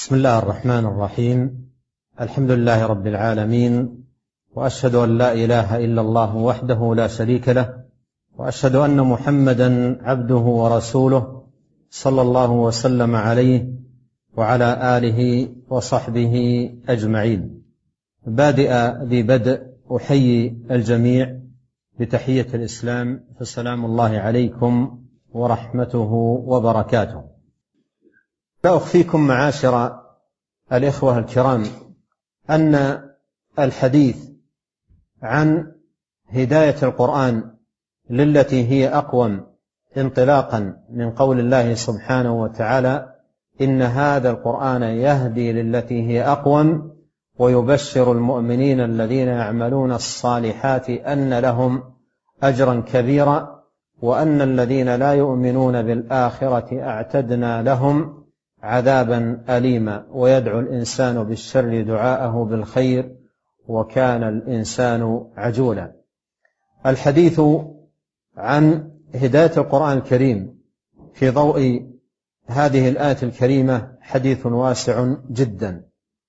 بسم الله الرحمن الرحيم. الحمد لله رب العالمين، وأشهد أن لا إله إلا الله وحده لا شريك له، وأشهد أن محمدا عبده ورسوله صلى الله وسلم عليه وعلى آله وصحبه أجمعين. بادئ ذي بدء أحيي الجميع بتحية الإسلام، فسلام الله عليكم ورحمته وبركاته. لا أخفيكم معاشر الإخوة الكرام أن الحديث عن هداية القرآن للتي هي أقوم انطلاقا من قول الله سبحانه وتعالى: إن هذا القرآن يهدي للتي هي أقوم ويبشر المؤمنين الذين يعملون الصالحات أن لهم أجرا كبيرا وأن الذين لا يؤمنون بالآخرة أعتدنا لهم عذابا أليما ويدعو الإنسان بالشر دعاءه بالخير وكان الإنسان عجولا. الحديث عن هداية القرآن الكريم في ضوء هذه الآية الكريمة حديث واسع جدا،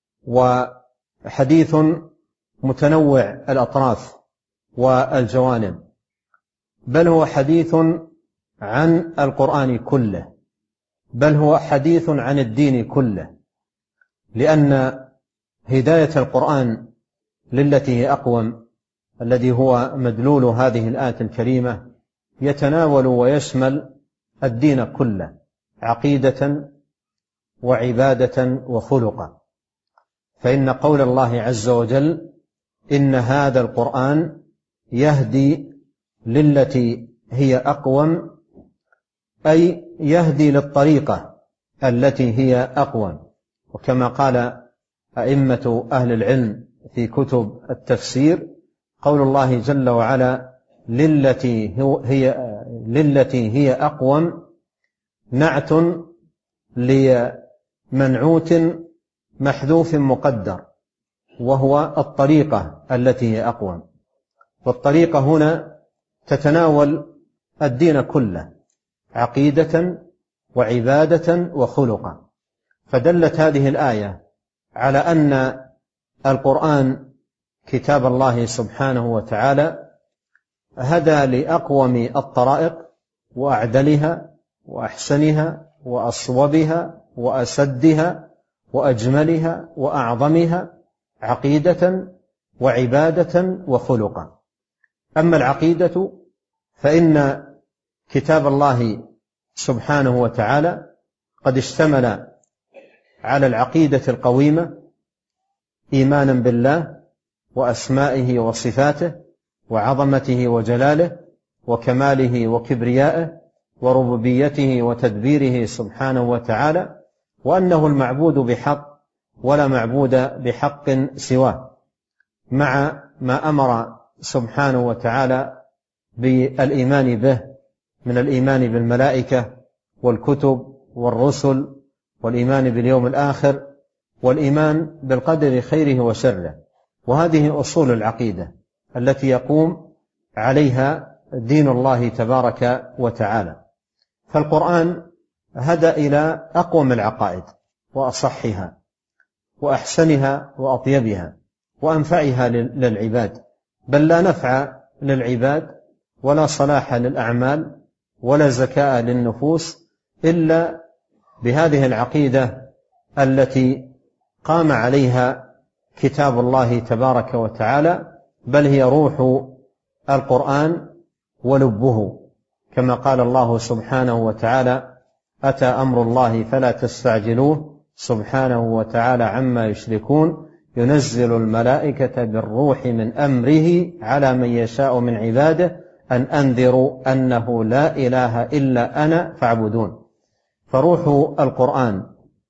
وحديث متنوع الأطراف والجوانب، بل هو حديث عن القرآن كله، بل هو حديث عن الدين كله، لأن هداية القرآن للتي هي أقوم الذي هو مدلول هذه الآية الكريمة يتناول ويشمل الدين كله، عقيدة وعبادة وخلقا. فإن قول الله عز وجل: إن هذا القرآن يهدي للتي هي أقوم، أي يهدي للطريقة التي هي أقوم. وكما قال أئمة أهل العلم في كتب التفسير: قول الله جل وعلا للتي هي أقوم نعت لمنعوت محذوف مقدر، وهو الطريقة التي هي أقوم. والطريقة هنا تتناول الدين كله، عقيدة وعبادة وخلقا. فدلت هذه الآية على أن القرآن كتاب الله سبحانه وتعالى هدى لأقوم الطرائق وأعدلها وأحسنها وأصوبها وأسدها وأجملها وأعظمها عقيدة وعبادة وخلقا. أما العقيدة فإن كتاب الله سبحانه وتعالى قد اشتمل على العقيدة القويمة، إيمانا بالله وأسمائه وصفاته وعظمته وجلاله وكماله وكبريائه وربوبيته وتدبيره سبحانه وتعالى، وأنه المعبود بحق ولا معبود بحق سواه، مع ما أمر سبحانه وتعالى بالإيمان به من الإيمان بالملائكة والكتب والرسل والإيمان باليوم الآخر والإيمان بالقدر خيره وشره. وهذه أصول العقيدة التي يقوم عليها دين الله تبارك وتعالى. فالقرآن هدى إلى أقوم العقائد وأصحها وأحسنها وأطيبها وأنفعها للعباد، بل لا نفع للعباد ولا صلاح للأعمال ولا زكاة للنفوس إلا بهذه العقيدة التي قام عليها كتاب الله تبارك وتعالى، بل هي روح القرآن ولبه، كما قال الله سبحانه وتعالى: أتى أمر الله فلا تستعجلوه سبحانه وتعالى عما يشركون ينزل الملائكة بالروح من أمره على من يشاء من عباده أن أنذروا أنه لا إله إلا أنا فاعبدون. فروح القرآن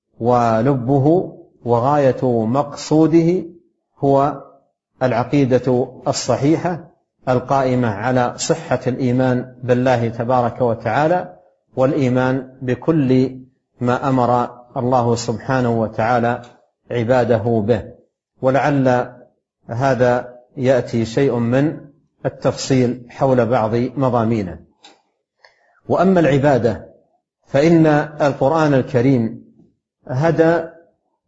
ولبه وغاية مقصوده هو العقيدة الصحيحة القائمة على صحة الإيمان بالله تبارك وتعالى والإيمان بكل ما أمر الله سبحانه وتعالى عباده به. ولعل هذا يأتي شيء من التفصيل حول بعض مضامينه. وأما العبادة فإن القرآن الكريم هدى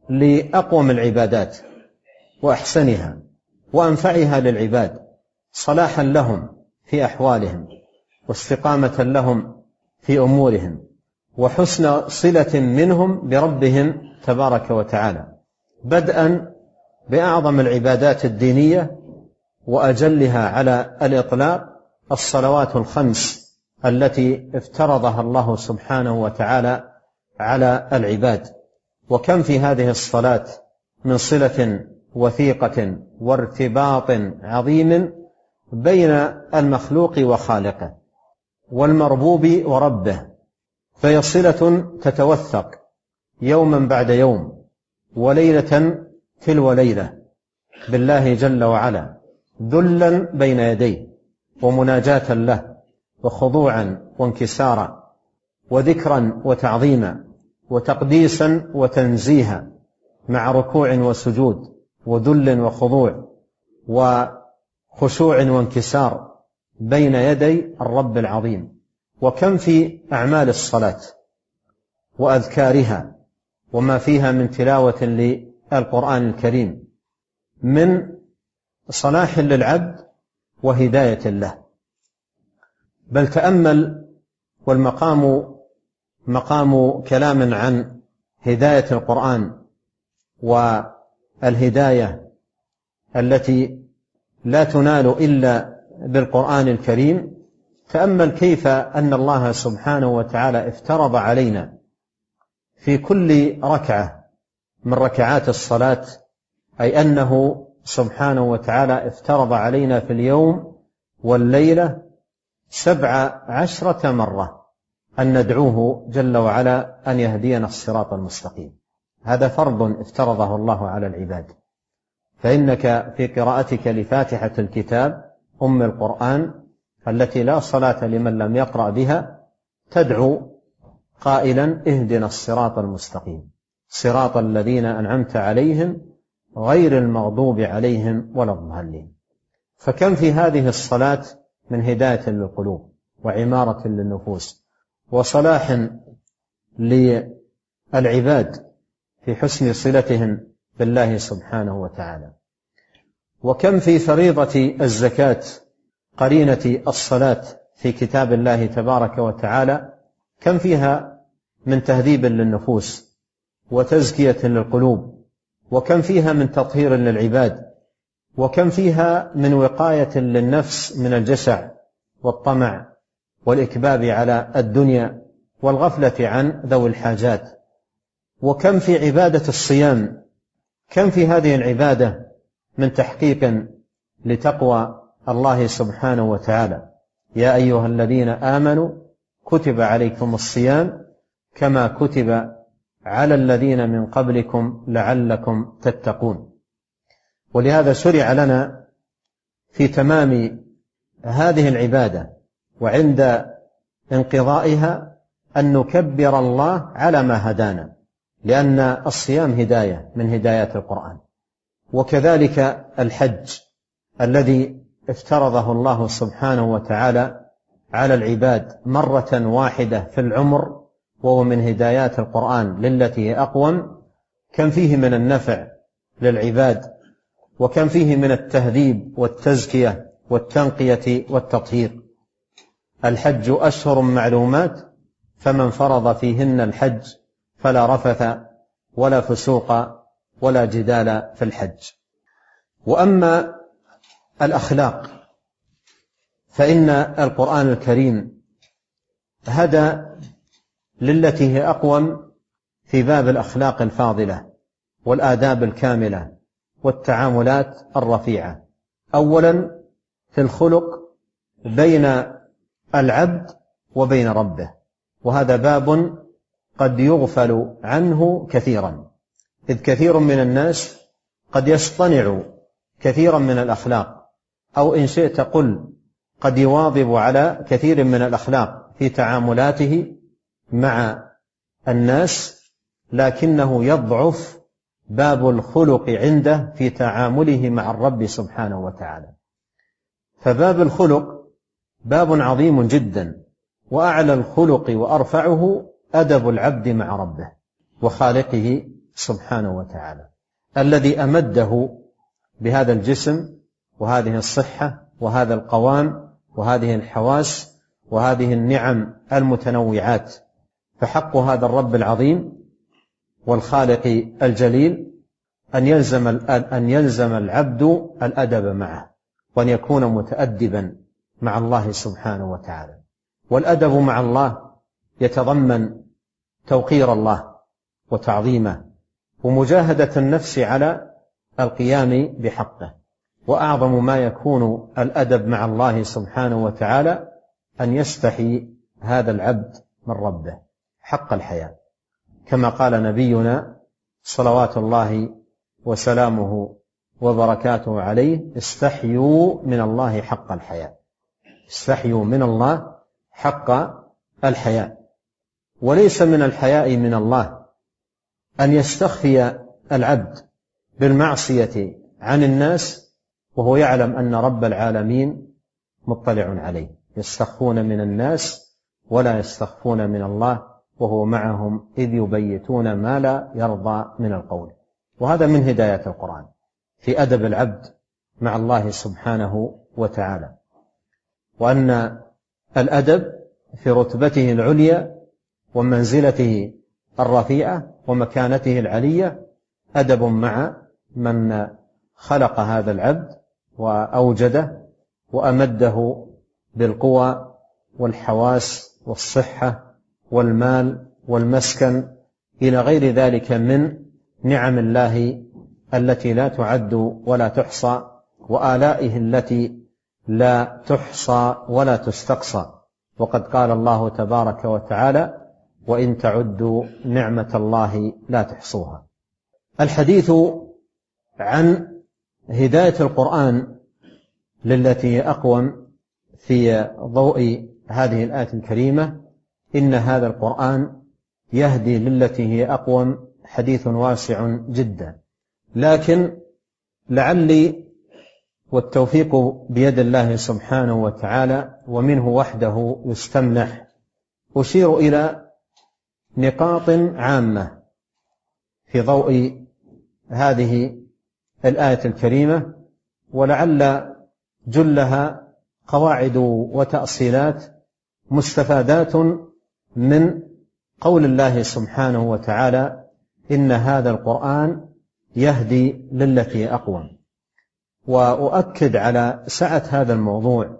لأقوم العبادات وأحسنها وأنفعها للعباد صلاحا لهم في أحوالهم واستقامة لهم في أمورهم وحسن صلة منهم بربهم تبارك وتعالى، بدءا بأعظم العبادات الدينية وأجلها على الإطلاق الصلوات الخمس التي افترضها الله سبحانه وتعالى على العباد. وكم في هذه الصلاة من صلة وثيقة وارتباط عظيم بين المخلوق وخالقه والمربوب وربه، فهي صلة تتوثق يوما بعد يوم وليلة تلو ليلة بالله جل وعلا، ذلا بين يديه ومناجاة له وخضوعا وانكسارا وذكرا وتعظيما وتقديسا وتنزيها مع ركوع وسجود وذل وخضوع وخشوع وانكسار بين يدي الرب العظيم. وكم في أعمال الصلاة وأذكارها وما فيها من تلاوة للقرآن الكريم من صلاح للعبد وهداية له. بل تأمل، والمقام مقام كلام عن هداية القرآن والهداية التي لا تنال إلا بالقرآن الكريم. تأمل كيف أن الله سبحانه وتعالى افترض علينا في كل ركعة من ركعات الصلاة، أي أنه سبحانه وتعالى افترض علينا في اليوم والليلة 17 مرة أن ندعوه جل وعلا أن يهدينا الصراط المستقيم. هذا فرض افترضه الله على العباد. فإنك في قراءتك لفاتحة الكتاب أم القرآن التي لا صلاة لمن لم يقرأ بها تدعو قائلا اهدنا الصراط المستقيم صراط الذين أنعمت عليهم غير المغضوب عليهم ولا الضالين. فكم في هذه الصلاة من هداية للقلوب وعمارة للنفوس وصلاح للعباد في حسن صلتهم بالله سبحانه وتعالى. وكم في فريضة الزكاة قرينة الصلاة في كتاب الله تبارك وتعالى، كم فيها من تهذيب للنفوس وتزكية للقلوب، وكم فيها من تطهير للعباد، وكم فيها من وقاية للنفس من الجشع والطمع والإكباب على الدنيا والغفلة عن ذوي الحاجات. وكم في عبادة الصيام، كم في هذه العبادة من تحقيق لتقوى الله سبحانه وتعالى. يا أيها الذين آمنوا كتب عليكم الصيام كما كتب على الذين من قبلكم لعلكم تتقون. ولهذا شرع لنا في تمام هذه العبادة وعند انقضائها أن نكبر الله على ما هدانا، لأن الصيام هداية من هدايات القرآن. وكذلك الحج الذي افترضه الله سبحانه وتعالى على العباد مرة واحدة في العمر، وهو من هدايات القرآن للتي هي أقوم. كم فيه من النفع للعباد، وكم فيه من التهذيب والتزكية والتنقية والتطهير. الحج أشهر معلومات، فمن فرض فيهن الحج فلا رفث ولا فسوق ولا جدال في الحج. وأما الأخلاق فإن القرآن الكريم هدى للتي هي أقوم في باب الأخلاق الفاضلة والآداب الكاملة والتعاملات الرفيعة. أولا في الخلق بين العبد وبين ربه، وهذا باب قد يغفل عنه كثيرا، إذ كثير من الناس قد يصطنع كثيرا من الأخلاق، أو إن شئت قل قد يواظب على كثير من الأخلاق في تعاملاته مع الناس، لكنه يضعف باب الخلق عنده في تعامله مع الرب سبحانه وتعالى. فباب الخلق باب عظيم جدا، وأعلى الخلق وأرفعه أدب العبد مع ربه وخالقه سبحانه وتعالى، الذي أمده بهذا الجسم وهذه الصحة وهذا القوام وهذه الحواس وهذه النعم المتنوعات. فحق هذا الرب العظيم والخالق الجليل أن يلزم العبد الأدب معه، وأن يكون متأدبا مع الله سبحانه وتعالى. والأدب مع الله يتضمن توقير الله وتعظيمه ومجاهدة النفس على القيام بحقه. وأعظم ما يكون الأدب مع الله سبحانه وتعالى أن يستحي هذا العبد من ربه حق الحياء، كما قال نبينا صلوات الله وسلامه وبركاته عليه: استحيوا من الله حق الحياء. استحيوا من الله حق الحياء. وليس من الحياء من الله أن يستخفي العبد بالمعصية عن الناس وهو يعلم أن رب العالمين مطلع عليه. يستخفون من الناس ولا يستخفون من الله وهو معهم إذ يبيتون ما لا يرضى من القول. وهذا من هداية القرآن في أدب العبد مع الله سبحانه وتعالى، وأن الأدب في رتبته العليا ومنزلته الرفيعة ومكانته العلية أدب مع من خلق هذا العبد وأوجده وأمده بالقوى والحواس والصحة والمال والمسكن إلى غير ذلك من نعم الله التي لا تعد ولا تحصى، وآلائه التي لا تحصى ولا تستقصى. وقد قال الله تبارك وتعالى: وإن تعدوا نعمة الله لا تحصوها. الحديث عن هداية القرآن للتي هي أقوم في ضوء هذه الآية الكريمة: إن هذا القرآن يهدي للتي هي أقوم، حديث واسع جدا، لكن لعلي والتوفيق بيد الله سبحانه وتعالى ومنه وحده يستمنح أشير إلى نقاط عامة في ضوء هذه الآية الكريمة، ولعل جلها قواعد وتأصيلات مستفادات من قول الله سبحانه وتعالى: إن هذا القرآن يهدي للتي أقوم. وأؤكد على سعة هذا الموضوع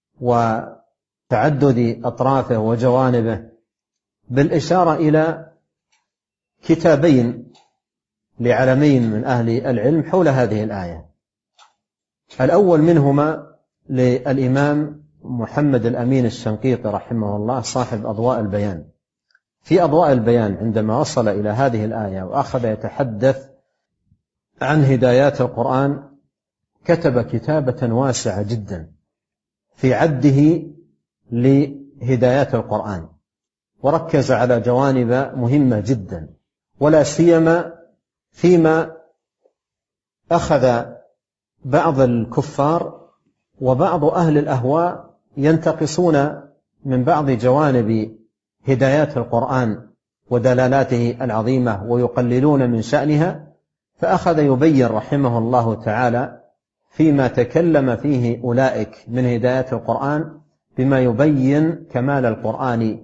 وتعدد أطرافه وجوانبه بالإشارة إلى كتابين لعلمين من أهل العلم حول هذه الآية. الأول منهما للإمام محمد الأمين الشنقيطي رحمه الله صاحب أضواء البيان. في أضواء البيان عندما وصل إلى هذه الآية وأخذ يتحدث عن هدايات القرآن كتب كتابة واسعة جدا في عده لهدايات القرآن، وركز على جوانب مهمة جدا، ولا سيما فيما أخذ بعض الكفار وبعض أهل الأهواء ينتقصون من بعض جوانب هدايات القرآن ودلالاته العظيمة ويقللون من شأنها، فأخذ يبين رحمه الله تعالى فيما تكلم فيه أولئك من هدايات القرآن بما يبين كمال القرآن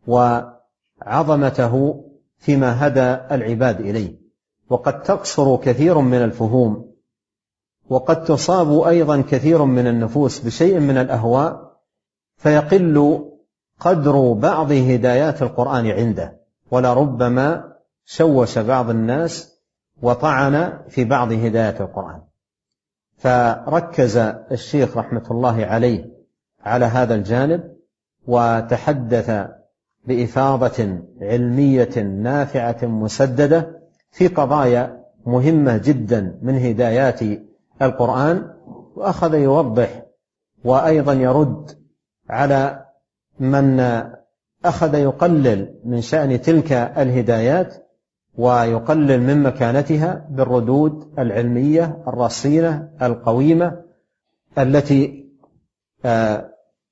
وعظمته فيما هدى العباد إليه. وقد تقصر كثير من الفهوم، وقد تصاب أيضا كثير من النفوس بشيء من الأهواء، فيقل قدر بعض هدايات القرآن عنده، ولربما شوش بعض الناس وطعن في بعض هدايات القرآن. فركز الشيخ رحمة الله عليه على هذا الجانب، وتحدث بإفاضة علمية نافعة مسددة في قضايا مهمة جدا من هدايات القرآن، وأخذ يوضح وأيضا يرد على من أخذ يقلل من شأن تلك الهدايات ويقلل من مكانتها بالردود العلمية الرصينة القويمة التي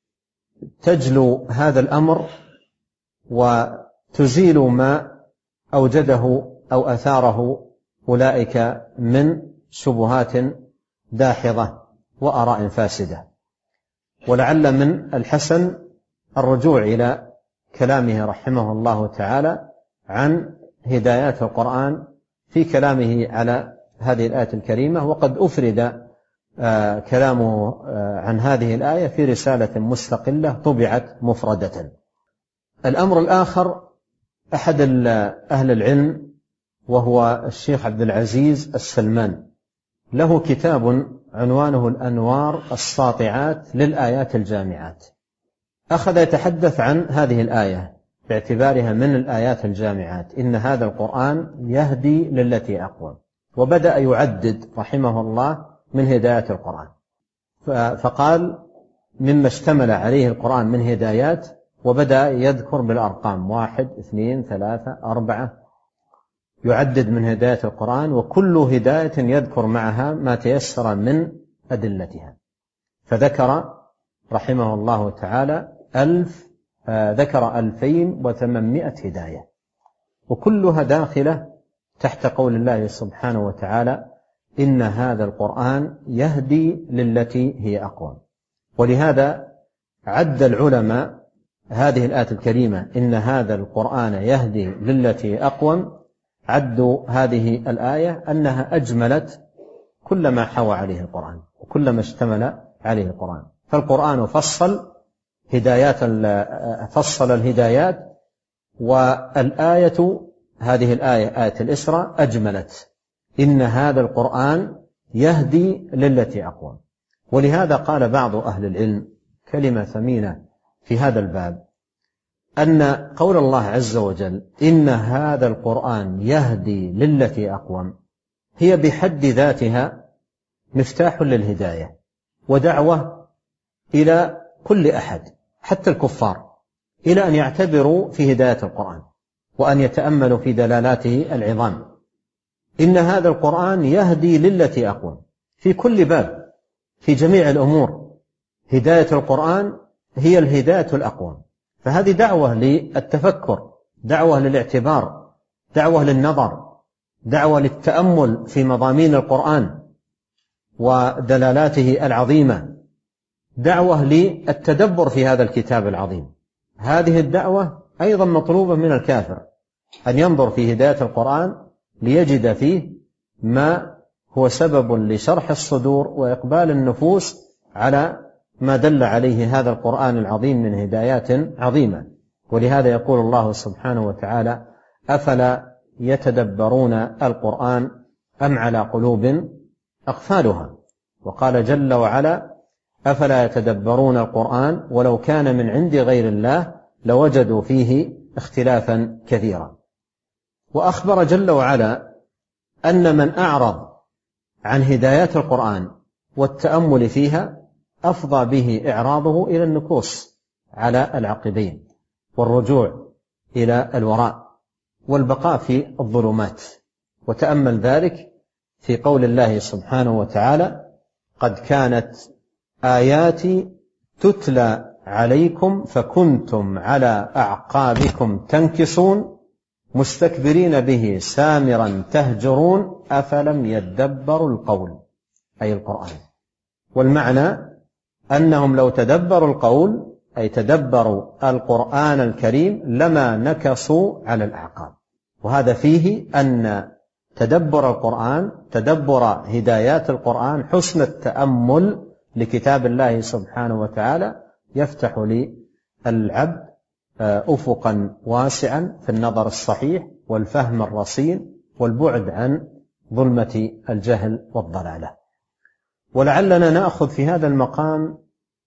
تجلو هذا الأمر وتزيل ما أوجده أو أثاره أولئك من شبهات داحضة وآراء فاسدة. ولعل من الحسن الرجوع إلى كلامه رحمه الله تعالى عن هدايات القرآن في كلامه على هذه الآية الكريمة، وقد أفرد كلامه عن هذه الآية في رسالة مستقلة طبعت مفردة. الأمر الآخر، أحد أهل العلم وهو الشيخ عبد العزيز السلمان له كتاب عنوانه الأنوار الساطعات للآيات الجامعات، أخذ يتحدث عن هذه الآية باعتبارها من الآيات الجامعات، إن هذا القرآن يهدي للتي أقوم، وبدأ يعدد رحمه الله من هدايات القرآن، فقال مما اشتمل عليه القرآن من هدايات، وبدأ يذكر بالأرقام 1 2 3 4، يعدد من هدايات القرآن، وكل هداية يذكر معها ما تيسر من أدلتها. فذكر رحمه الله تعالى ذكر 2800 هداية، وكلها داخلة تحت قول الله سبحانه وتعالى إن هذا القرآن يهدي للتي هي أقوم. ولهذا عد العلماء هذه الآية الكريمة إن هذا القرآن يهدي للتي أقوم، عدوا هذه الآية أنها أجملت كل ما حوى عليه القرآن وكل ما اشتمل عليه القرآن. فالقرآن فصل الهدايات، والآية هذه الآية آية الإسراء أجملت إن هذا القرآن يهدي للتي أقوم. ولهذا قال بعض أهل العلم كلمة ثمينة في هذا الباب، أن قول الله عز وجل إن هذا القرآن يهدي للتي أقوم هي بحد ذاتها مفتاح للهداية ودعوة إلى كل أحد حتى الكفار إلى أن يعتبروا في هداية القرآن وأن يتأملوا في دلالاته العظام. إن هذا القرآن يهدي للتي أقوم في كل باب، في جميع الأمور هداية القرآن هي الهداية الأقوم. فهذه دعوة للتفكر، دعوة للاعتبار، دعوة للنظر، دعوة للتأمل في مضامين القرآن ودلالاته العظيمة، دعوة للتدبر في هذا الكتاب العظيم. هذه الدعوة أيضا مطلوبة من الكافر، أن ينظر في هداية القرآن ليجد فيه ما هو سبب لشرح الصدور وإقبال النفوس على ما دل عليه هذا القرآن العظيم من هدايات عظيمة. ولهذا يقول الله سبحانه وتعالى أفلا يتدبرون القرآن أم على قلوب أقفالها. وقال جل وعلا أفلا يتدبرون القرآن ولو كان من عند غير الله لوجدوا فيه اختلافا كثيرا. وأخبر جل وعلا أن من أعرض عن هدايات القرآن والتأمل فيها أفضى به إعراضه إلى النكوص على العقبين والرجوع إلى الوراء والبقاء في الظلمات. وتأمل ذلك في قول الله سبحانه وتعالى قد كانت آياتي تتلى عليكم فكنتم على أعقابكم تنكصون مستكبرين به سامرا تهجرون أفلم يدبروا القول، أي القرآن. والمعنى أنهم لو تدبروا القول أي تدبروا القرآن الكريم لما نكصوا على الأعقاب. وهذا فيه أن تدبر القرآن، تدبر هدايات القرآن، حسن التأمل لكتاب الله سبحانه وتعالى يفتح للعبد أفقا واسعا في النظر الصحيح والفهم الرصين والبعد عن ظلمة الجهل والضلالة. ولعلنا نأخذ في هذا المقام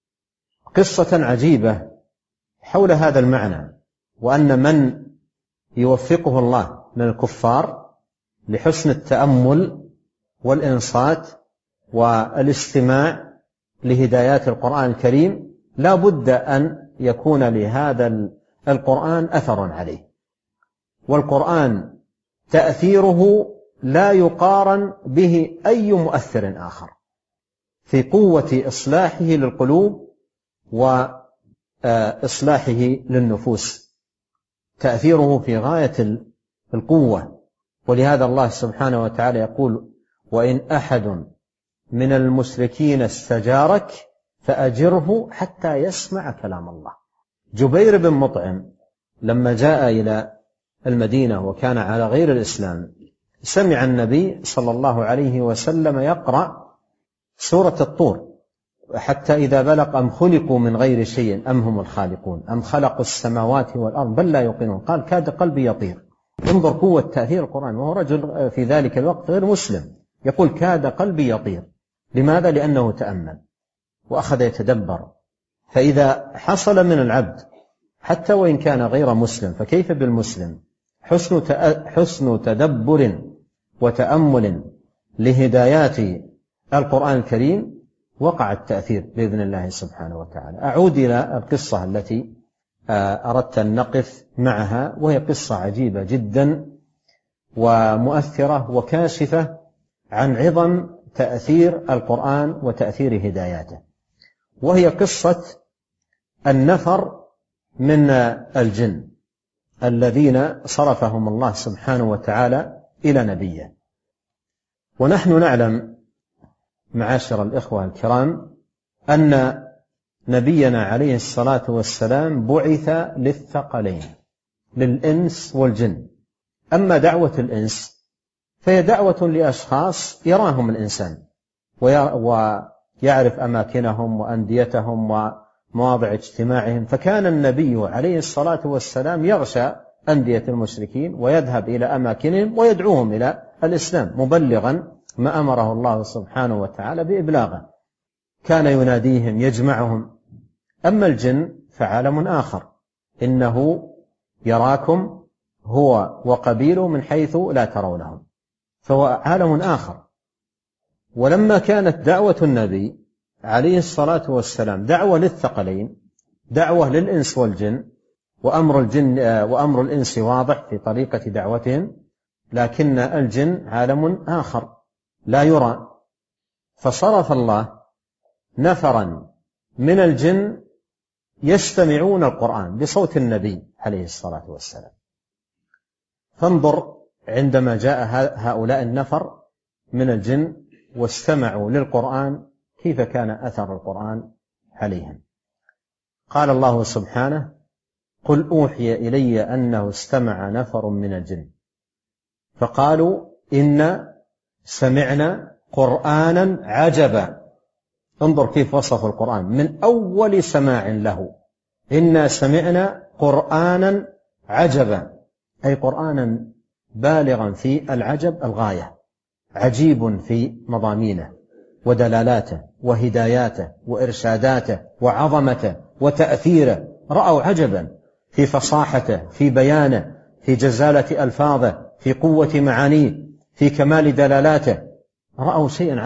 قصة عجيبة حول هذا المعنى، وأن من يوفقه الله من الكفار لحسن التأمل والإنصات والاستماع لهدايات القرآن الكريم لا بد أن يكون لهذا القرآن أثر عليه. والقرآن تأثيره لا يقارن به أي مؤثر آخر في قوة إصلاحه للقلوب وإصلاحه للنفوس. تأثيره في غاية القوة. ولهذا الله سبحانه وتعالى يقول: وإن أحد من المشركين استجارك فأجره حتى يسمع كلام الله. جبير بن مطعم لما جاء إلى المدينة وكان على غير الإسلام سمع النبي صلى الله عليه وسلم يقرأ سورة الطور، حتى إذا بلغ: أم خلقوا من غير شيء أم هم الخالقون أم خلقوا السماوات والأرض بل لا يوقنون، قال: كاد قلبي يطير. انظر قوة تأثير القرآن، وهو رجل في ذلك الوقت غير مسلم، يقول: كاد قلبي يطير. لماذا؟ لأنه تأمل وأخذ يتدبر. فإذا حصل من العبد حتى وإن كان غير مسلم فكيف بالمسلم حسن تدبر وتأمل لهدايات القرآن الكريم، وقع التأثير بإذن الله سبحانه وتعالى. أعود إلى القصة التي أردت أن نقف معها، وهي قصة عجيبة جدا ومؤثرة وكاشفة عن عظم تأثير القرآن وتأثير هداياته، وهي قصة النفر من الجن الذين صرفهم الله سبحانه وتعالى إلى نبيه. ونحن نعلم معاشر الإخوة الكرام أن نبينا عليه الصلاة والسلام بعث للثقلين، للإنس والجن. أما دعوة الإنس فهي دعوة لأشخاص يراهم الإنسان ويعرف أماكنهم وأنديتهم ومواضع اجتماعهم، فكان النبي عليه الصلاة والسلام يغشى أندية المشركين ويذهب إلى أماكنهم ويدعوهم إلى الإسلام مبلغا ما أمره الله سبحانه وتعالى بإبلاغه. كان يناديهم يجمعهم. أما الجن فعالم آخر، إنه يراكم هو وقبيله من حيث لا ترونهم، فهو عالم آخر. ولما كانت دعوة النبي عليه الصلاة والسلام دعوة للثقلين، دعوة للإنس والجن، وأمر الإنس واضح في طريقة دعوتهم، لكن الجن عالم آخر لا يرى، فصرف الله نفرا من الجن يستمعون القرآن بصوت النبي عليه الصلاة والسلام. فانظر عندما جاء هؤلاء النفر من الجن واستمعوا للقرآن كيف كان أثر القرآن عليهم. قال الله سبحانه: قل أوحي إلي أنه استمع نفر من الجن فقالوا إنا سمعنا قرآنا عجبا. انظر كيف وصف القرآن من أول سماع له: إنا سمعنا قرآنا عجبا، أي قرآنا بالغا في العجب الغاية، عجيب في مضامينه ودلالاته وهداياته وإرشاداته وعظمته وتأثيره. رأوا عجبا في فصاحته، في بيانه، في جزالة ألفاظه، في قوة معانيه، في كمال دلالاته. رأوا شيئا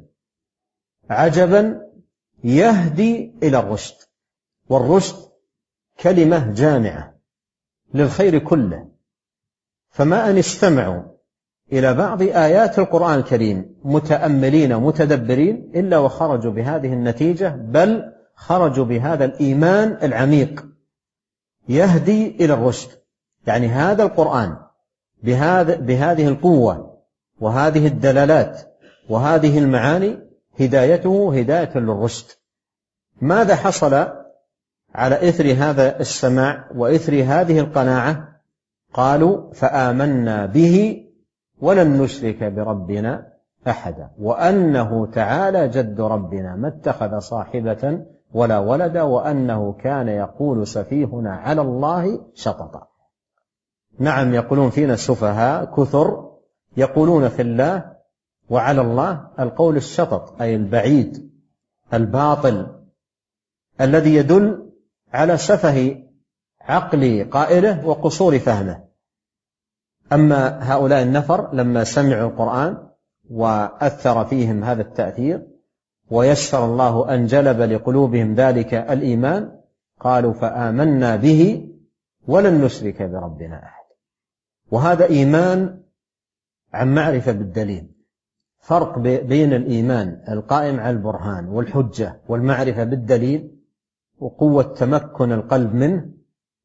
عجبا يهدي إلى الرشد، والرشد كلمة جامعة للخير كله. فما أن استمعوا إلى بعض آيات القرآن الكريم متأملين متدبرين إلا وخرجوا بهذه النتيجة، بل خرجوا بهذا الإيمان العميق يهدي إلى الرشد. يعني هذا القرآن بهذه القوة وهذه الدلالات وهذه المعاني هدايته هداية للرشد. ماذا حصل على إثر هذا السماع وإثر هذه القناعة؟ قالوا: فآمنا به ولن نشرك بربنا أحدا وأنه تعالى جد ربنا ما اتخذ صاحبة ولا ولدا وأنه كان يقول سفيهنا على الله شططا. نعم، يقولون فينا السفهاء كثر يقولون في الله وعلى الله القول الشطط، أي البعيد الباطل الذي يدل على سفه عقل قائله وقصور فهمه. أما هؤلاء النفر لما سمعوا القرآن وأثر فيهم هذا التأثير ويسر الله أن جلب لقلوبهم ذلك الإيمان، قالوا: فآمنا به ولن نشرك بربنا أحد. وهذا إيمان عن معرفة بالدليل. فرق بين الإيمان القائم على البرهان والحجة والمعرفة بالدليل وقوة تمكن القلب منه،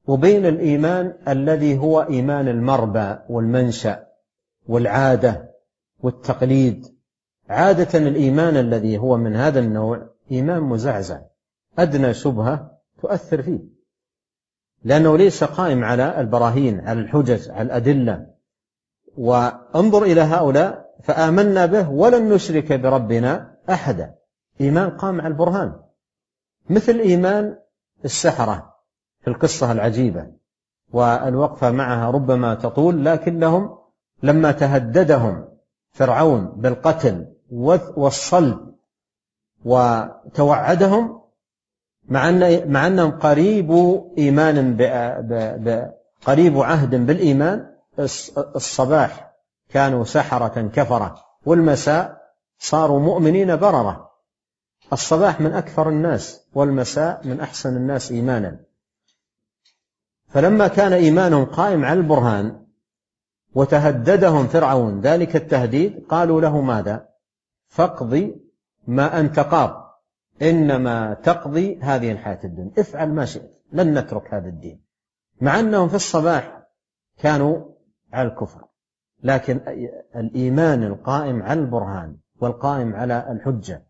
وبين الإيمان الذي هو إيمان المربى والمنشأ والعادة والتقليد. عادة الإيمان الذي هو من هذا النوع إيمان مزعزع، أدنى شبهة تؤثر فيه، لأنه ليس قائم على البراهين، على الحجج، على الأدلة. وانظر إلى هؤلاء فآمنا به ولن نشرك بربنا أحدا، إيمان قام على البرهان، مثل إيمان السحرة في القصة العجيبة، والوقفة معها ربما تطول، لكنهم لما تهددهم فرعون بالقتل والصلب وتوعدهم، مع أنهم قريب عهد بالإيمان، الصباح كانوا سحرة كفرة، والمساء صاروا مؤمنين بررة. الصباح من أكثر الناس، والمساء من أحسن الناس إيمانا. فلما كان إيمانهم قائم على البرهان وتهددهم فرعون ذلك التهديد، قالوا له ماذا؟ فاقضي ما أنت قاض، إنما تقضي هذه الحياة الدنيا، افعل ما شئت، لن نترك هذا الدين. مع أنهم في الصباح كانوا على الكفر، لكن الإيمان القائم على البرهان والقائم على الحجة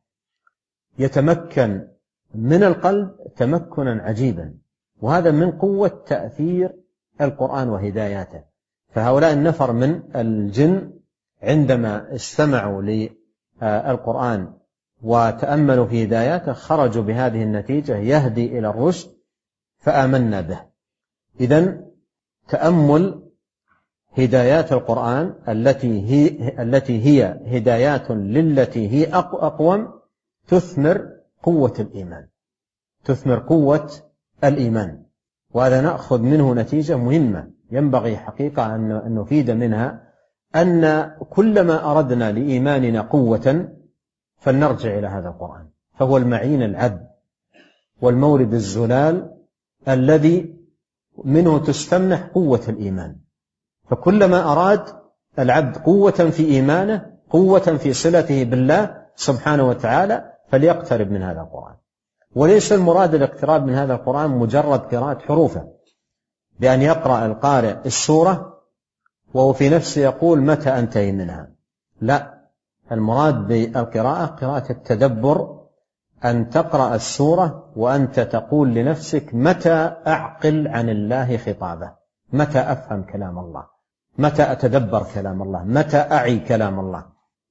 يتمكن من القلب تمكنا عجيبا، وهذا من قوة تأثير القرآن وهداياته. فهؤلاء النفر من الجن عندما استمعوا للقرآن وتأملوا في هداياته خرجوا بهذه النتيجة: يهدي إلى الرشد فآمنا به. إذن تأمل هدايات القرآن التي هي هدايات للتي هي أقوم تثمر قوة الإيمان، تثمر قوة الإيمان. وهذا نأخذ منه نتيجة مهمة ينبغي حقيقة أن نفيد منها، أن كلما أردنا لإيماننا قوة فلنرجع إلى هذا القرآن، فهو المعين العذب والمورد الزلال الذي منه تستمنح قوة الإيمان. فكلما أراد العبد قوة في إيمانه، قوة في صلته بالله سبحانه وتعالى، فليقترب من هذا القرآن. وليس المراد الاقتراب من هذا القرآن مجرد قراءة حروفه، بأن يقرأ القارئ السورة وهو في نفسه يقول متى أنتهي منها، لا، المراد بالقراءة قراءة التدبر، أن تقرأ السورة وأنت تقول لنفسك متى أعقل عن الله خطابه، متى أفهم كلام الله، متى أتدبر كلام الله، متى أعي كلام الله.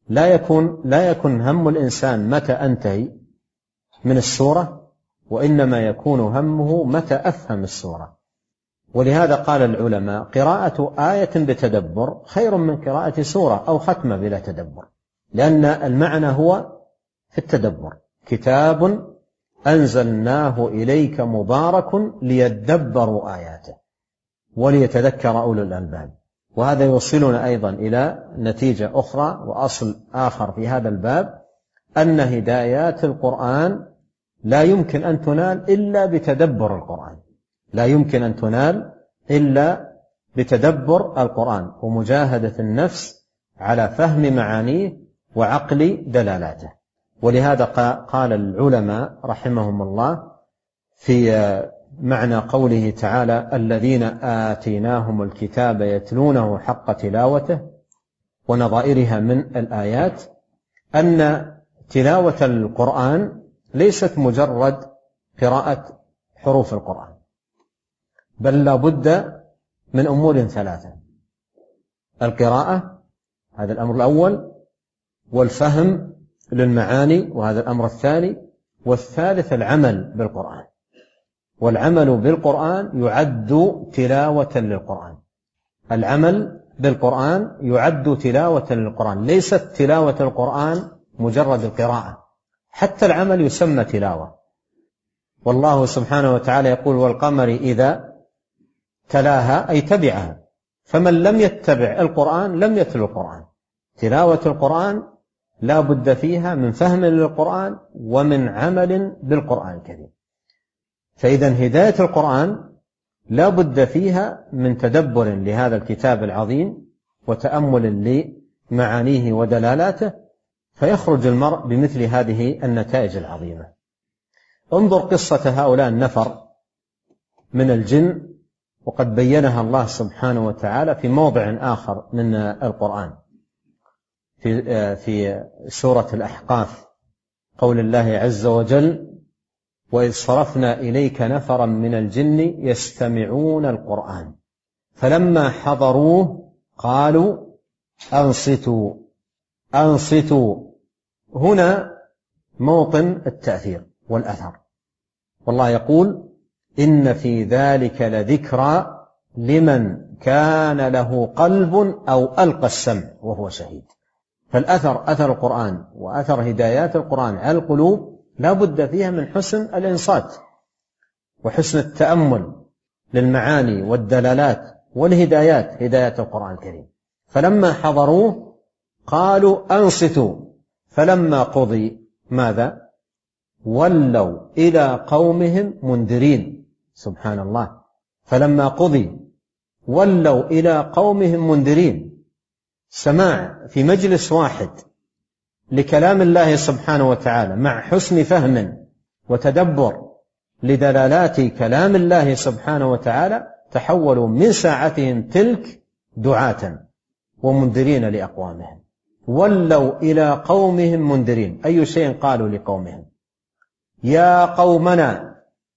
لا يكون هم الإنسان متى أنتهي من السورة، وإنما يكون همه متى أفهم السورة. ولهذا قال العلماء: قراءة آية بتدبر خير من قراءة سورة أو ختمة بلا تدبر، لأن المعنى هو في التدبر. كتاب أنزلناه إليك مبارك ليدبروا آياته وليتذكر أولو الألباب. وهذا يوصلنا أيضا إلى نتيجة أخرى وأصل آخر في هذا الباب، أن هدايات القرآن لا يمكن أن تنال إلا بتدبر القرآن، لا يمكن أن تنال إلا بتدبر القرآن ومجاهدة النفس على فهم معانيه وعقل دلالاته. ولهذا قال العلماء رحمهم الله في معنى قوله تعالى: الذين آتيناهم الكتاب يتلونه حق تلاوته، ونظائرها من الآيات، أن تلاوة القرآن ليست مجرد قراءة حروف القرآن، بل لا بد من أمور ثلاثة: القراءة، هذا الأمر الأول، والفهم للمعاني، وهذا الأمر الثاني، والثالث العمل بالقرآن. والعمل بالقرآن يعد تلاوة للقرآن، العمل بالقرآن يعد تلاوة للقرآن، ليست تلاوة القرآن مجرد القراءة، حتى العمل يسمى تلاوة. والله سبحانه وتعالى يقول: والقمر إذا تلاها، أي تبعها، فمن لم يتبع القرآن لم يتلو القرآن. تلاوة القرآن لا بد فيها من فهم للقرآن ومن عمل بالقرآن الكريم. فإذا هداية القرآن لا بد فيها من تدبر لهذا الكتاب العظيم وتأمل لمعانيه ودلالاته، فيخرج المرء بمثل هذه النتائج العظيمة. انظر قصة هؤلاء النفر من الجن وقد بينها الله سبحانه وتعالى في موضع آخر من القرآن في سورة الأحقاف، قول الله عز وجل: وإذ صرفنا إليك نفرا من الجن يستمعون القرآن فلما حضروه قالوا أنصتوا. أنصتوا هنا موطن التأثير والأثر، والله يقول: إن في ذلك لذكرى لمن كان له قلب أو ألقى السمع وهو شهيد. فالأثر، أثر القرآن وأثر هدايات القرآن على القلوب لا بد فيها من حسن الإنصات وحسن التأمل للمعاني والدلالات والهدايات، هدايات القرآن الكريم. فلما حضروه قالوا أنصتوا فلما قضي ماذا؟ ولوا إلى قومهم منذرين. سبحان الله، فلما قضي ولوا إلى قومهم منذرين. سماع في مجلس واحد لكلام الله سبحانه وتعالى مع حسن فهم وتدبر لدلالات كلام الله سبحانه وتعالى تحولوا من ساعتهم تلك دعاة ومنذرين لأقوامهم. ولوا إلى قومهم منذرين. أي شيء قالوا لقومهم؟ يا قومنا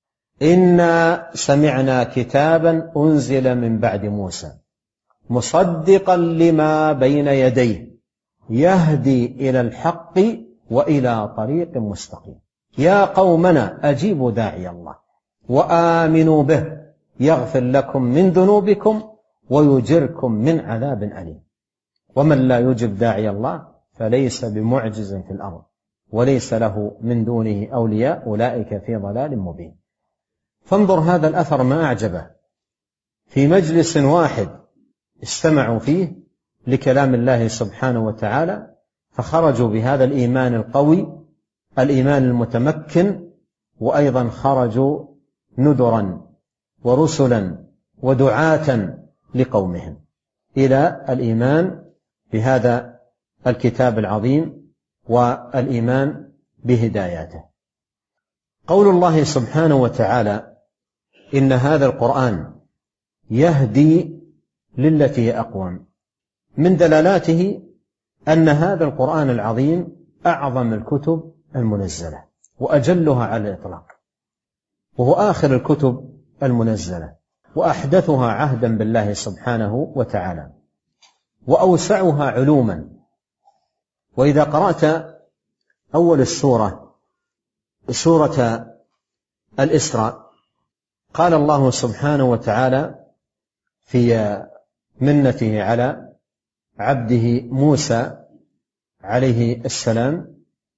إنا سمعنا كتابا أنزل من بعد موسى مصدقا لما بين يديه يهدي إلى الحق وإلى طريق مستقيم. يا قومنا أجيبوا داعي الله وآمنوا به يغفر لكم من ذنوبكم ويجركم من عذاب أليم. ومن لا يجب داعي الله فليس بمعجز في الأرض وليس له من دونه أولياء أولئك في ضلال مبين. فانظر هذا الأثر ما أعجبه، في مجلس واحد استمعوا فيه لكلام الله سبحانه وتعالى فخرجوا بهذا الإيمان القوي، الإيمان المتمكن، وأيضا خرجوا نذرا ورسلا ودعاة لقومهم إلى الإيمان بهذا الكتاب العظيم والإيمان بهداياته. قول الله سبحانه وتعالى: إن هذا القرآن يهدي للتي هي أقوم، من دلالاته أن هذا القرآن العظيم أعظم الكتب المنزلة وأجلها على الإطلاق، وهو آخر الكتب المنزلة وأحدثها عهدا بالله سبحانه وتعالى وأوسعها علوما. وإذا قرأت أول السورة، سورة الإسراء، قال الله سبحانه وتعالى في منته على عبده موسى عليه السلام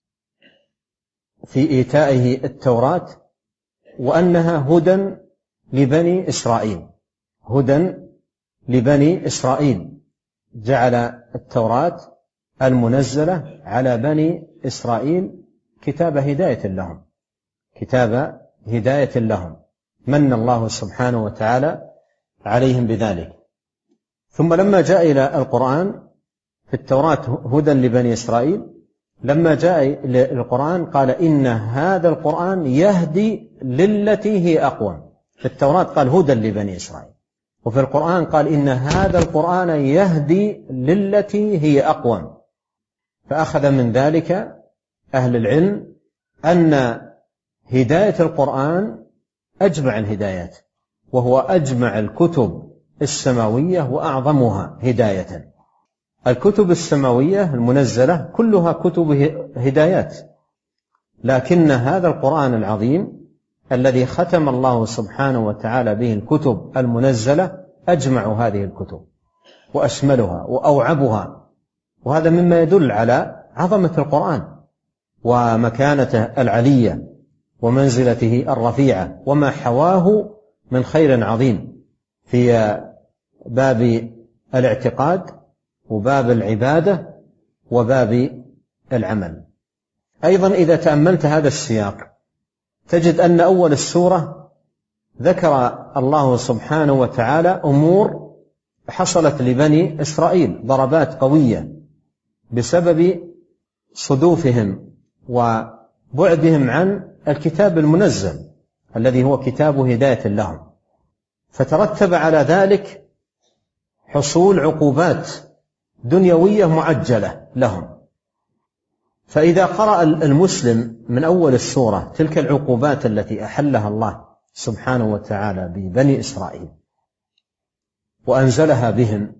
في إيتائه التوراة وأنها هدى لبني إسرائيل، هدى لبني إسرائيل. جعل التوراة المنزلة على بني إسرائيل كتاب هداية لهم، كتاب هداية لهم، من الله سبحانه وتعالى عليهم بذلك. ثم لما جاء إلى القرآن في التوراة هدى لبني إسرائيل، لما جاء إلى القرآن قال: إن هذا القرآن يهدي للتي هي أقوم. في التوراة قال هدى لبني إسرائيل، وفي القرآن قال: إن هذا القرآن يهدي للتي هي أقوم. فأخذ من ذلك أهل العلم أن هداية القرآن أجمع الهدايات، وهو أجمع الكتب السماوية وأعظمها هداية. الكتب السماوية المنزلة كلها كتب هدايات، لكن هذا القرآن العظيم الذي ختم الله سبحانه وتعالى به الكتب المنزلة أجمع هذه الكتب وأشملها وأوعبها، وهذا مما يدل على عظمة القرآن ومكانته العلية ومنزلته الرفيعة وما حواه من خير عظيم في باب الاعتقاد وباب العبادة وباب العمل. أيضا إذا تأملت هذا السياق تجد أن أول السورة ذكر الله سبحانه وتعالى أمور حصلت لبني إسرائيل، ضربات قوية بسبب صدوفهم وبعدهم عن الكتاب المنزل الذي هو كتاب هداية لهم. فترتب على ذلك حصول عقوبات دنيوية معجلة لهم. فإذا قرأ المسلم من أول السورة تلك العقوبات التي أحلها الله سبحانه وتعالى ببني إسرائيل وأنزلها بهم،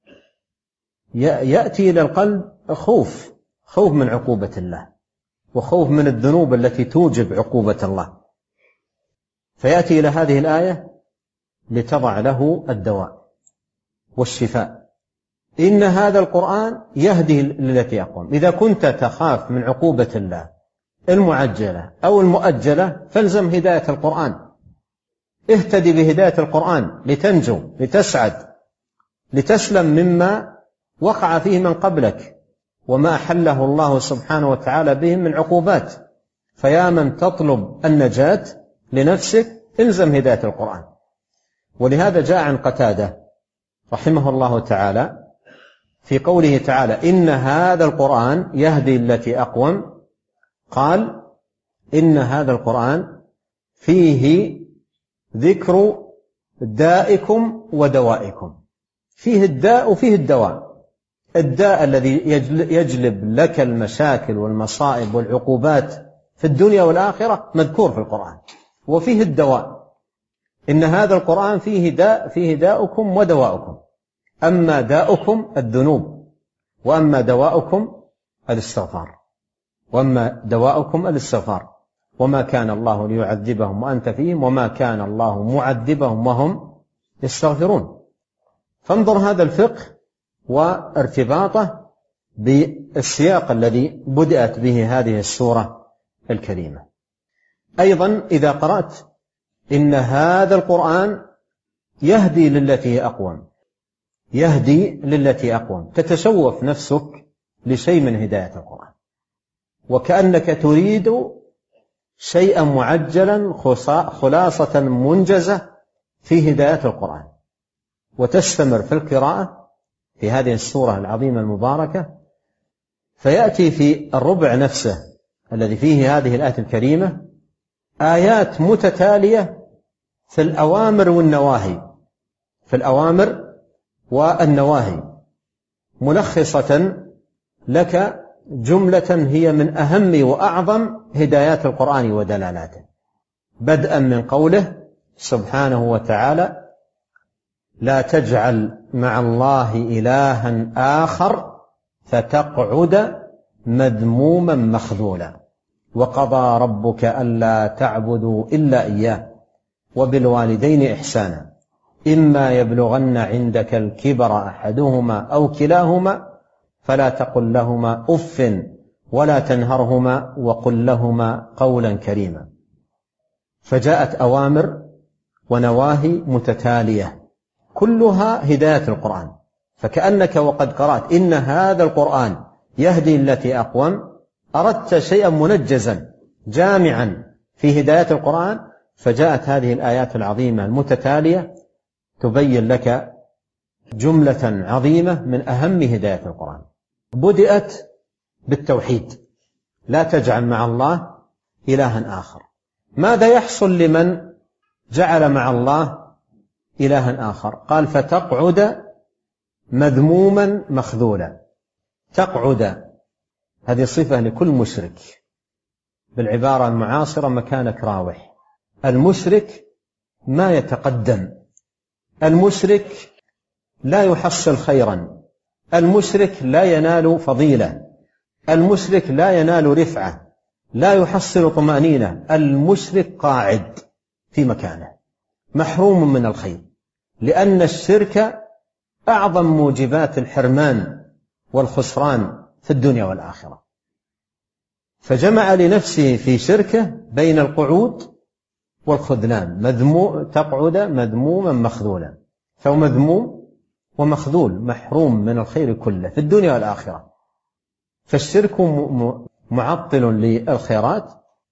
يأتي إلى القلب خوف من عقوبة الله وخوف من الذنوب التي توجب عقوبة الله، فيأتي إلى هذه الآية لتضع له الدواء والشفاء. إن هذا القرآن يهدي للتي أقوم. إذا كنت تخاف من عقوبة الله المعجلة أو المؤجلة فالزم هداية القرآن، اهتدي بهداية القرآن لتنجو، لتسعد، لتسلم مما وقع فيه من قبلك وما أحله الله سبحانه وتعالى بهم من عقوبات. فيا من تطلب النجاة لنفسك الزم هداية القرآن. ولهذا جاء عن قتادة رحمه الله تعالى في قوله تعالى إن هذا القرآن يهدي التي أقوم، قال إن هذا القرآن فيه ذكر دائكم ودوائكم، فيه الداء وفيه الدواء. الداء الذي يجلب لك المشاكل والمصائب والعقوبات في الدنيا والآخرة مذكور في القرآن، وفيه الدواء. إن هذا القرآن فيه داؤكم ودواؤكم، أما داؤكم الذنوب وأما دواؤكم الاستغفار وما كان الله ليعذبهم وأنت فيهم وما كان الله معذبهم وهم يستغفرون. فانظر هذا الفقه وارتباطه بالسياق الذي بدأت به هذه السورة الكريمة. أيضا إذا قرأت إن هذا القرآن يهدي للتي أقوم تتشوف نفسك لشيء من هداية القرآن، وكأنك تريد شيئا معجلا خلاصة منجزة في هداية القرآن، وتستمر في القراءة في هذه السورة العظيمة المباركة. فيأتي في الربع نفسه الذي فيه هذه الآية الكريمة آيات متتالية في الأوامر والنواهي ملخصة لك جملة هي من أهم وأعظم هدايات القرآن ودلالاته، بدءا من قوله سبحانه وتعالى لا تجعل مع الله إلها آخر فتقعد مذموما مخذولا وقضى ربك ألا تعبدوا إلا إياه وبالوالدين إحسانا إما يبلغن عندك الكبر أحدهما أو كلاهما فلا تقل لهما أف ولا تنهرهما وقل لهما قولا كريما. فجاءت أوامر ونواهي متتالية كلها هداية القرآن، فكأنك وقد قرأت إن هذا القرآن يهدي التي أقوم أردت شيئا منجزا جامعا في هداية القرآن، فجاءت هذه الآيات العظيمة المتتالية تبين لك جملة عظيمة من أهم هداية القرآن. بدأت بالتوحيد، لا تجعل مع الله إلها آخر. ماذا يحصل لمن جعل مع الله إلها آخر؟ قال فتقعد مذموما مخذولا. تقعد هذه صفة لكل مشرك، بالعبارة المعاصرة مكانك راوح. المشرك ما يتقدم، المشرك لا يحصل خيرا، المشرك لا ينال فضيلة، المشرك لا ينال رفعة، لا يحصل طمأنينة. المشرك قاعد في مكانه محروم من الخير، لأن الشرك أعظم موجبات الحرمان والخسران في الدنيا والآخرة. فجمع لنفسه في شركه بين القعود والخذلان. تقعد مذموما مخذولا، فهو مذموم ومخذول، محروم من الخير كله في الدنيا والآخرة. فالشرك معطل للخيرات،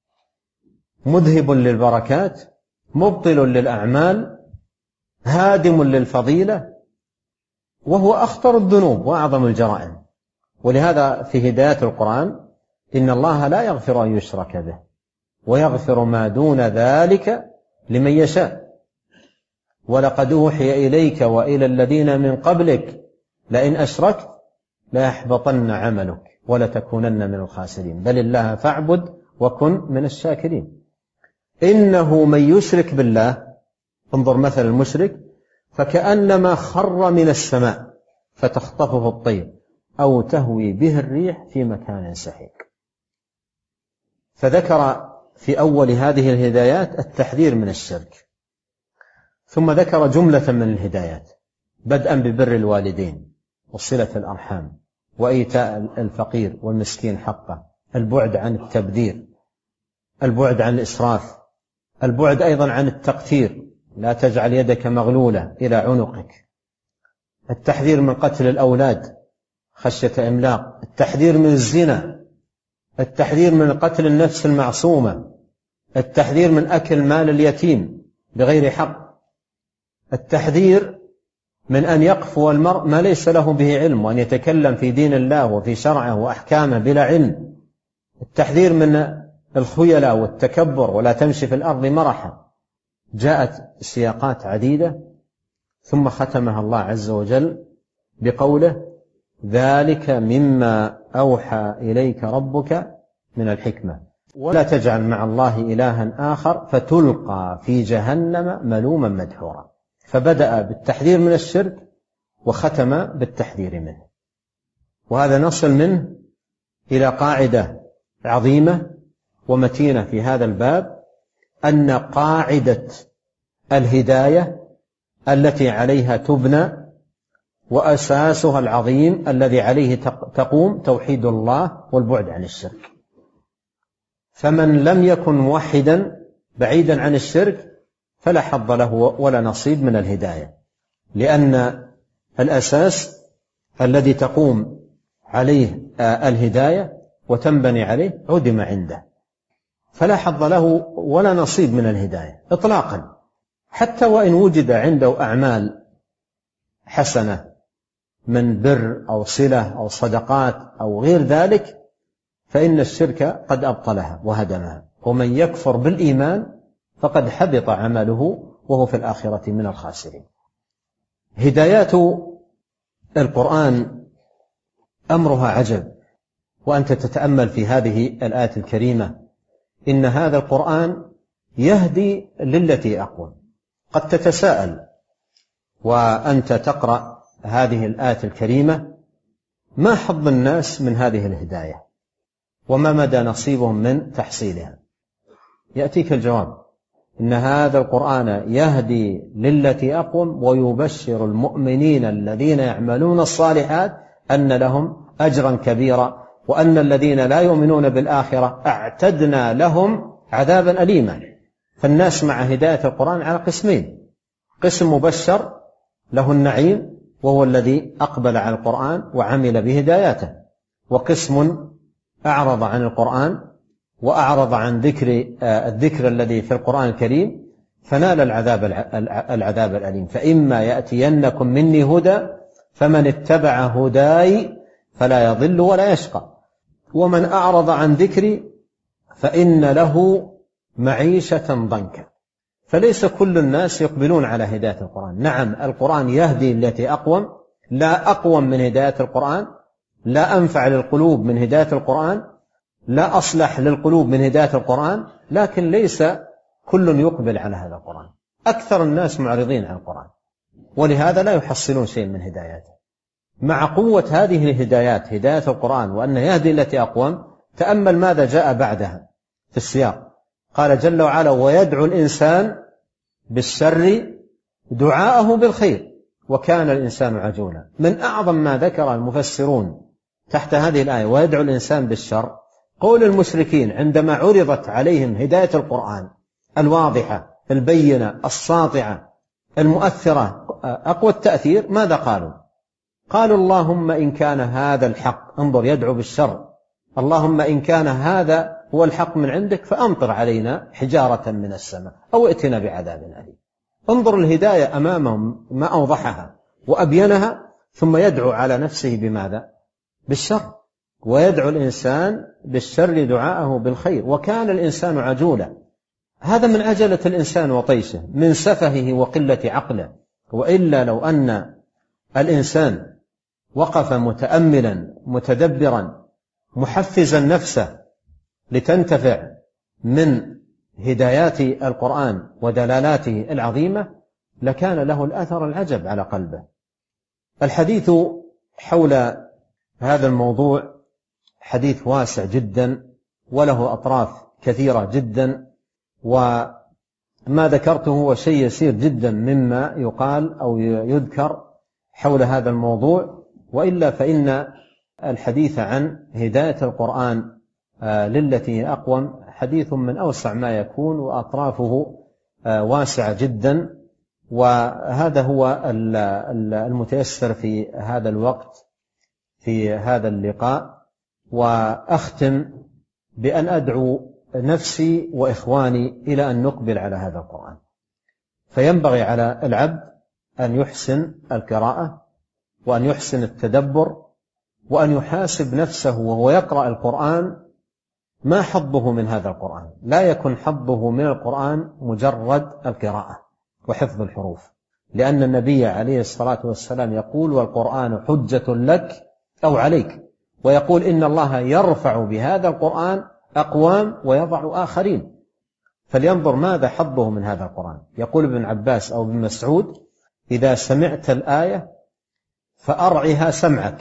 مذهب للبركات، مبطل للأعمال، هادم للفضيلة، وهو أخطر الذنوب وأعظم الجرائم. ولهذا في هداية القرآن إن الله لا يغفر أن يشرك به ويغفر ما دون ذلك لمن يشاء. ولقد أوحي إليك وإلى الذين من قبلك لئن أشركت ليحبطن عملك ولتكونن من الخاسرين بل الله فاعبد وكن من الشاكرين. إنه من يشرك بالله، انظر مثل المشرك، فكأنما خر من السماء فتخطفه الطير أو تهوي به الريح في مكان سحيق. فذكر في أول هذه الهدايات التحذير من الشرك، ثم ذكر جملة من الهدايات بدءا ببر الوالدين وصلة الأرحام وإيتاء الفقير والمسكين حقه، البعد عن التبذير، البعد عن الإسراف، البعد أيضا عن التقتير، لا تجعل يدك مغلولة إلى عنقك، التحذير من قتل الأولاد خشية إملاق، التحذير من الزنا، التحذير من قتل النفس المعصومة، التحذير من أكل مال اليتيم بغير حق، التحذير من أن يقفو المرء ما ليس له به علم وأن يتكلم في دين الله وفي شرعه وأحكامه بلا علم، التحذير من الخيلاء والتكبر ولا تمشي في الأرض مرحا. جاءت سياقات عديدة ثم ختمها الله عز وجل بقوله ذلك مما أوحى إليك ربك من الحكمة ولا تجعل مع الله إلها آخر فتلقى في جهنم ملوما مدحورا. فبدأ بالتحذير من الشرك وختم بالتحذير منه. وهذا نصل منه إلى قاعدة عظيمة ومتينة في هذا الباب، أن قاعدة الهداية التي عليها تبنى وأساسها العظيم الذي عليه تقوم توحيد الله والبعد عن الشرك. فمن لم يكن موحدا بعيدا عن الشرك فلا حظ له ولا نصيب من الهداية، لأن الأساس الذي تقوم عليه الهداية وتنبني عليه عدم عنده، فلا حظ له ولا نصيب من الهداية إطلاقا، حتى وإن وجد عنده أعمال حسنة من بر أو صلة أو صدقات أو غير ذلك، فإن الشرك قد أبطلها وهدمها، ومن يكفر بالإيمان فقد حبط عمله وهو في الآخرة من الخاسرين. هدايات القرآن أمرها عجب، وأنت تتأمل في هذه الآية الكريمة إن هذا القرآن يهدي للتي أقوم. قد تتساءل وأنت تقرأ هذه الآية الكريمة ما حظ الناس من هذه الهداية وما مدى نصيبهم من تحصيلها؟ يأتيك الجواب إن هذا القرآن يهدي للتي أقوم ويبشر المؤمنين الذين يعملون الصالحات أن لهم أجرا كبيرا وأن الذين لا يؤمنون بالآخرة أعتدنا لهم عذابا أليما. فالناس مع هداية القرآن على قسمين: قسم مبشر له النعيم وهو الذي أقبل على القرآن وعمل بهداياته، وقسم أعرض عن القرآن وأعرض عن الذكر الذي في القرآن الكريم فنال العذاب الأليم. فإما يأتينكم مني هدى فمن اتبع هداي فلا يضل ولا يشقى ومن أعرض عن ذكري فإن له معيشة ضنكا. فليس كل الناس يقبلون على هداية القرآن. نعم القرآن يهدي التي أقوم، لا أقوم من هداية القرآن، لا أنفع للقلوب من هداية القرآن، لا أصلح للقلوب من هداية القرآن، لكن ليس كل يقبل على هذا القرآن. أكثر الناس معرضين عن القرآن ولهذا لا يحصلون شيء من هداياته. مع قوة هذه الهدايات هداية القرآن وأن يهدي التي أقوم، تأمل ماذا جاء بعدها في السياق. قال جل وعلا ويدعو الإنسان بالشر دعاءه بالخير وكان الإنسان عجولا. من أعظم ما ذكر المفسرون تحت هذه الآية ويدعو الإنسان بالشر قول المشركين عندما عرضت عليهم هداية القرآن الواضحة البينة الساطعة المؤثرة أقوى التأثير، ماذا قالوا؟ قالوا اللهم إن كان هذا الحق، انظر يدعو بالشر، اللهم إن كان هذا هو الحق من عندك فأمطر علينا حجارة من السماء أو ائتنا بعذاب أليم. انظر الهداية أمامهم ما أوضحها وأبينها، ثم يدعو على نفسه بماذا؟ بالشر. ويدعو الإنسان بالشر دعاءه بالخير وكان الإنسان عجولا. هذا من عجلة الإنسان وطيشه، من سفهه وقلة عقله. وإلا لو أن الإنسان وقف متأملا متدبرا محفزا نفسه لتنتفع من هدايات القرآن ودلالاته العظيمة لكان له الأثر العجب على قلبه. الحديث حول هذا الموضوع حديث واسع جدا وله أطراف كثيرة جدا، وما ذكرته هو شيء يسير جدا مما يقال أو يذكر حول هذا الموضوع. وإلا فإن الحديث عن هداية القرآن للتي هي أقوم حديث من أوسع ما يكون وأطرافه واسعة جدا، وهذا هو المتيسر في هذا الوقت في هذا اللقاء. وأختم بأن أدعو نفسي وإخواني إلى أن نقبل على هذا القرآن. فينبغي على العبد أن يحسن القراءة وأن يحسن التدبر وأن يحاسب نفسه وهو يقرأ القرآن ما حظه من هذا القرآن. لا يكن حظه من القرآن مجرد القراءة وحفظ الحروف، لأن النبي عليه الصلاة والسلام يقول: والقرآن حجة لك أو عليك، ويقول: إن الله يرفع بهذا القرآن أقوام ويضع آخرين. فلينظر ماذا حظه من هذا القرآن. يقول ابن عباس أو ابن مسعود: إذا سمعت الآية فأرعها سمعك.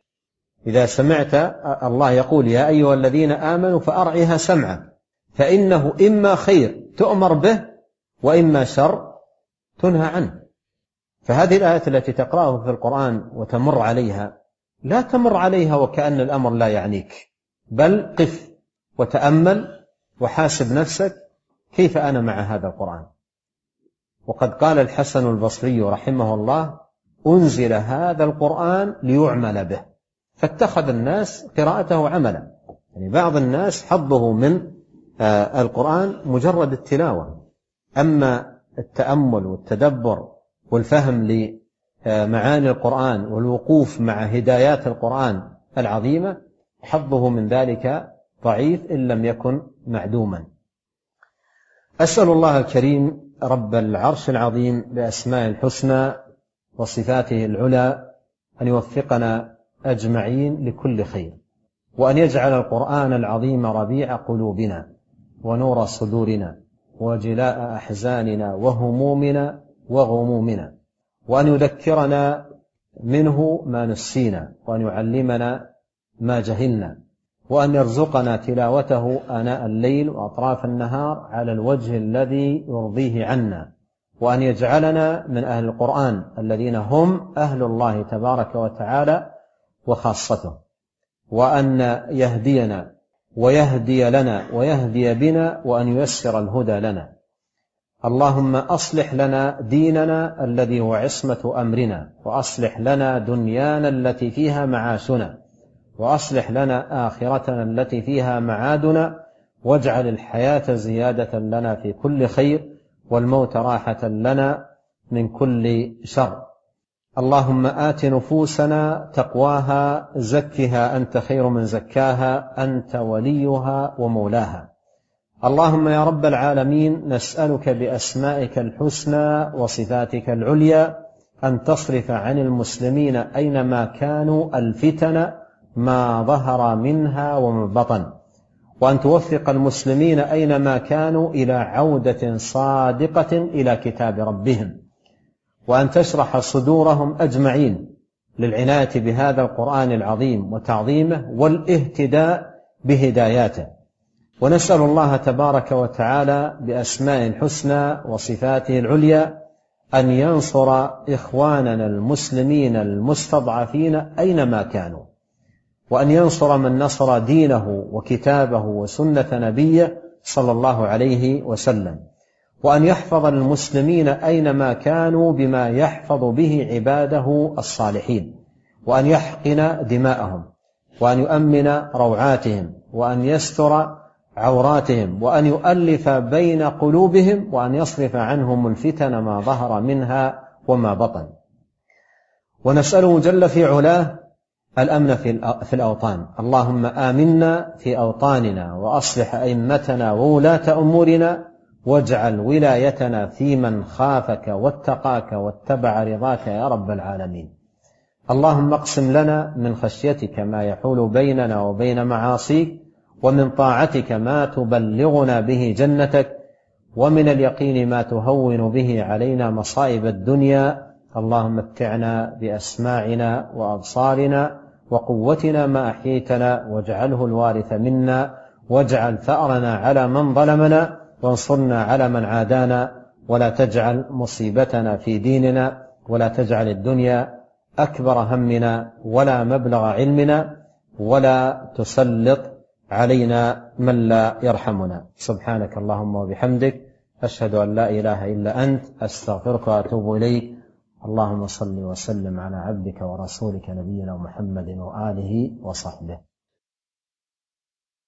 إذا سمعت الله يقول: يا أيها الذين آمنوا فأرعها سمعك، فإنه إما خير تؤمر به وإما شر تنهى عنه. فهذه الآيات التي تقرأها في القرآن وتمر عليها لا تمر عليها وكأن الأمر لا يعنيك، بل قف وتأمل وحاسب نفسك كيف أنا مع هذا القرآن. وقد قال الحسن البصري رحمه الله: أنزل هذا القرآن ليعمل به، فاتخذ الناس قراءته عملا. يعني بعض الناس حظه من القرآن مجرد التلاوة، أما التأمل والتدبر والفهم لمعاني القرآن والوقوف مع هدايات القرآن العظيمة حظه من ذلك ضعيف إن لم يكن معدوما. أسأل الله الكريم رب العرش العظيم بأسماء الحسنى وصفاته العلى أن يوفقنا أجمعين لكل خير، وأن يجعل القرآن العظيم ربيع قلوبنا ونور صدورنا وجلاء أحزاننا وهمومنا وغمومنا، وأن يذكرنا منه ما نسينا، وأن يعلمنا ما جهلنا، وأن يرزقنا تلاوته آناء الليل وأطراف النهار على الوجه الذي يرضيه عنا، وأن يجعلنا من أهل القرآن الذين هم أهل الله تبارك وتعالى وخاصته، وأن يهدينا ويهدي لنا ويهدي بنا، وأن ييسر الهدى لنا. اللهم أصلح لنا ديننا الذي هو عصمة أمرنا، وأصلح لنا دنيانا التي فيها معاشنا، وأصلح لنا آخرتنا التي فيها معادنا، واجعل الحياة زيادة لنا في كل خير والموت راحة لنا من كل شر. اللهم آت نفوسنا تقواها زكها أنت خير من زكاها أنت وليها ومولاها. اللهم يا رب العالمين نسألك بأسمائك الحسنى وصفاتك العليا أن تصرف عن المسلمين أينما كانوا الفتن ما ظهر منها وما بطن، وأن توفق المسلمين أينما كانوا إلى عودة صادقة إلى كتاب ربهم، وأن تشرح صدورهم أجمعين للعناية بهذا القرآن العظيم وتعظيمه والاهتداء بهداياته. ونسأل الله تبارك وتعالى بأسماء الحسنى وصفاته العليا أن ينصر إخواننا المسلمين المستضعفين أينما كانوا، وأن ينصر من نصر دينه وكتابه وسنة نبيه صلى الله عليه وسلم، وأن يحفظ المسلمين أينما كانوا بما يحفظ به عباده الصالحين، وأن يحقن دماءهم، وأن يؤمن روعاتهم، وأن يستر عوراتهم، وأن يؤلف بين قلوبهم، وأن يصرف عنهم الفتن ما ظهر منها وما بطن. ونسأله جل في علاه الأمن في الأوطان. اللهم آمنا في أوطاننا، وأصلح أئمتنا وولاة أمورنا، واجعل ولايتنا في من خافك واتقاك واتبع رضاك يا رب العالمين. اللهم اقسم لنا من خشيتك ما يحول بيننا وبين معاصيك، ومن طاعتك ما تبلغنا به جنتك، ومن اليقين ما تهون به علينا مصائب الدنيا. اللهم متعنا بأسماعنا وأبصارنا وقوتنا ما أحييتنا، واجعله الوارث منا، واجعل ثأرنا على من ظلمنا، وانصرنا على من عادانا، ولا تجعل مصيبتنا في ديننا، ولا تجعل الدنيا أكبر همنا ولا مبلغ علمنا، ولا تسلط علينا من لا يرحمنا. سبحانك اللهم وبحمدك، أشهد أن لا إله إلا أنت، أستغفرك وأتوب إليك. اللهم صل وسلم على عبدك ورسولك نبينا محمد وآله وصحبه.